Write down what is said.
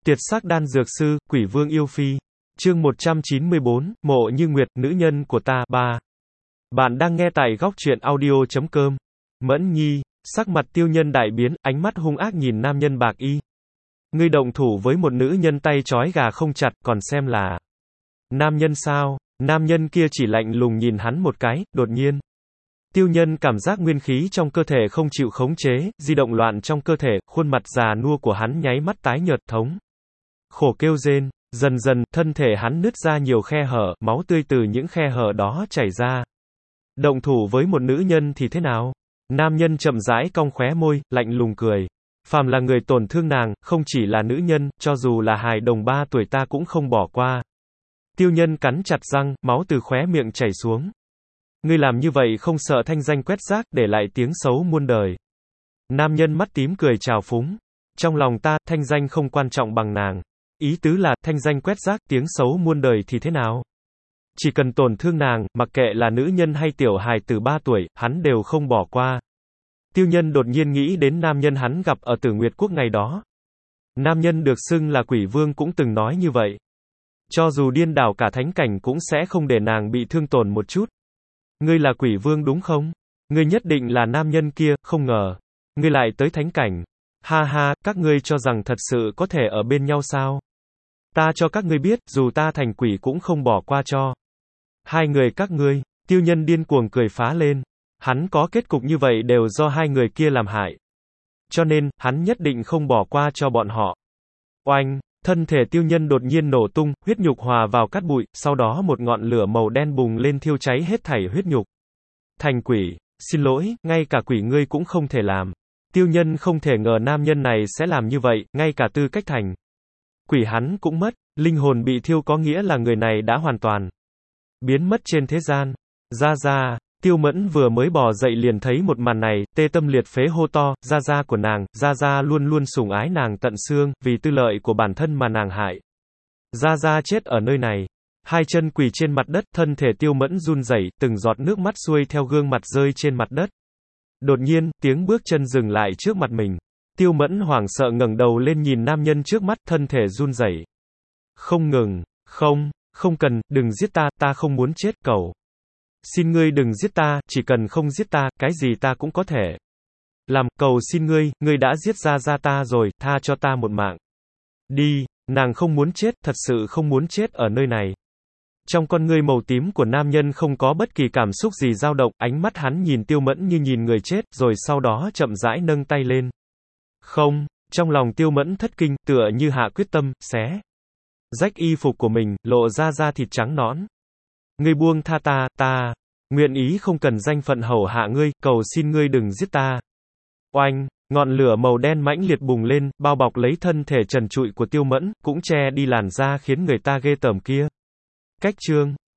Tiệt sắc đan dược sư, quỷ vương yêu phi. Chương 194, Mộ Như Nguyệt, nữ nhân của ta, 3. Bạn đang nghe tại góc truyện audio.com. Mẫn Nhi, sắc mặt Tiêu Nhân đại biến, ánh mắt hung ác nhìn nam nhân bạc y. Ngươi động thủ với một nữ nhân tay trói gà không chặt, còn xem là nam nhân sao? Nam nhân kia chỉ lạnh lùng nhìn hắn một cái, đột nhiên. Tiêu Nhân cảm giác nguyên khí trong cơ thể không chịu khống chế, di động loạn trong cơ thể, khuôn mặt già nua của hắn nháy mắt tái nhợt thống. Khổ kêu rên, dần dần, thân thể hắn nứt ra nhiều khe hở, máu tươi từ những khe hở đó chảy ra. Động thủ với một nữ nhân thì thế nào? Nam nhân chậm rãi cong khóe môi, lạnh lùng cười. Phàm là người tổn thương nàng, không chỉ là nữ nhân, cho dù là hài đồng 3 tuổi ta cũng không bỏ qua. Tiêu Nhân cắn chặt răng, máu từ khóe miệng chảy xuống. Ngươi làm như vậy không sợ thanh danh quét rác, để lại tiếng xấu muôn đời. Nam nhân mắt tím cười trào phúng. Trong lòng ta, thanh danh không quan trọng bằng nàng. Ý tứ là, thanh danh quét rác, tiếng xấu muôn đời thì thế nào? Chỉ cần tổn thương nàng, mặc kệ là nữ nhân hay tiểu hài từ 3 tuổi, hắn đều không bỏ qua. Tiêu Nhân đột nhiên nghĩ đến nam nhân hắn gặp ở Tử Nguyệt Quốc ngày đó. Nam nhân được xưng là quỷ vương cũng từng nói như vậy. Cho dù điên đảo cả thánh cảnh cũng sẽ không để nàng bị thương tổn một chút. Ngươi là quỷ vương đúng không? Ngươi nhất định là nam nhân kia, không ngờ. Ngươi lại tới thánh cảnh. Ha ha, các ngươi cho rằng thật sự có thể ở bên nhau sao? Ta cho các ngươi biết, dù ta thành quỷ cũng không bỏ qua cho. Hai người các ngươi, Tiêu Nhân điên cuồng cười phá lên. Hắn có kết cục như vậy đều do hai người kia làm hại. Cho nên, hắn nhất định không bỏ qua cho bọn họ. Oanh, thân thể Tiêu Nhân đột nhiên nổ tung, huyết nhục hòa vào cát bụi, sau đó một ngọn lửa màu đen bùng lên thiêu cháy hết thảy huyết nhục. Thành quỷ, xin lỗi, ngay cả quỷ ngươi cũng không thể làm. Tiêu Nhân không thể ngờ nam nhân này sẽ làm như vậy, ngay cả tư cách thành quỷ hắn cũng mất, linh hồn bị thiêu có nghĩa là người này đã hoàn toàn biến mất trên thế gian. Gia Gia, Tiêu Mẫn vừa mới bò dậy liền thấy một màn này, tê tâm liệt phế hô to, Gia Gia của nàng, Gia Gia luôn luôn sủng ái nàng tận xương, vì tư lợi của bản thân mà nàng hại. Gia Gia chết ở nơi này. Hai chân quỳ trên mặt đất, thân thể Tiêu Mẫn run rẩy, từng giọt nước mắt xuôi theo gương mặt rơi trên mặt đất. Đột nhiên, tiếng bước chân dừng lại trước mặt mình. Tiêu Mẫn hoảng sợ ngẩng đầu lên nhìn nam nhân trước mắt, thân thể run rẩy. Không ngừng, không cần, đừng giết ta, ta không muốn chết, cầu. Xin ngươi đừng giết ta, chỉ cần không giết ta, cái gì ta cũng có thể làm, cầu xin ngươi đã giết Gia Gia ta rồi, tha cho ta một mạng. Đi, nàng không muốn chết, thật sự không muốn chết ở nơi này. Trong con ngươi màu tím của nam nhân không có bất kỳ cảm xúc gì dao động, ánh mắt hắn nhìn Tiêu Mẫn như nhìn người chết, rồi sau đó chậm rãi nâng tay lên. Không, trong lòng Tiêu Mẫn thất kinh, tựa như hạ quyết tâm, xé rách y phục của mình, lộ ra da thịt trắng nõn. Ngươi buông tha ta, nguyện ý không cần danh phận hầu hạ ngươi, cầu xin ngươi đừng giết ta. Oanh, ngọn lửa màu đen mãnh liệt bùng lên, bao bọc lấy thân thể trần trụi của Tiêu Mẫn, cũng che đi làn da khiến người ta ghê tởm kia. Cách chương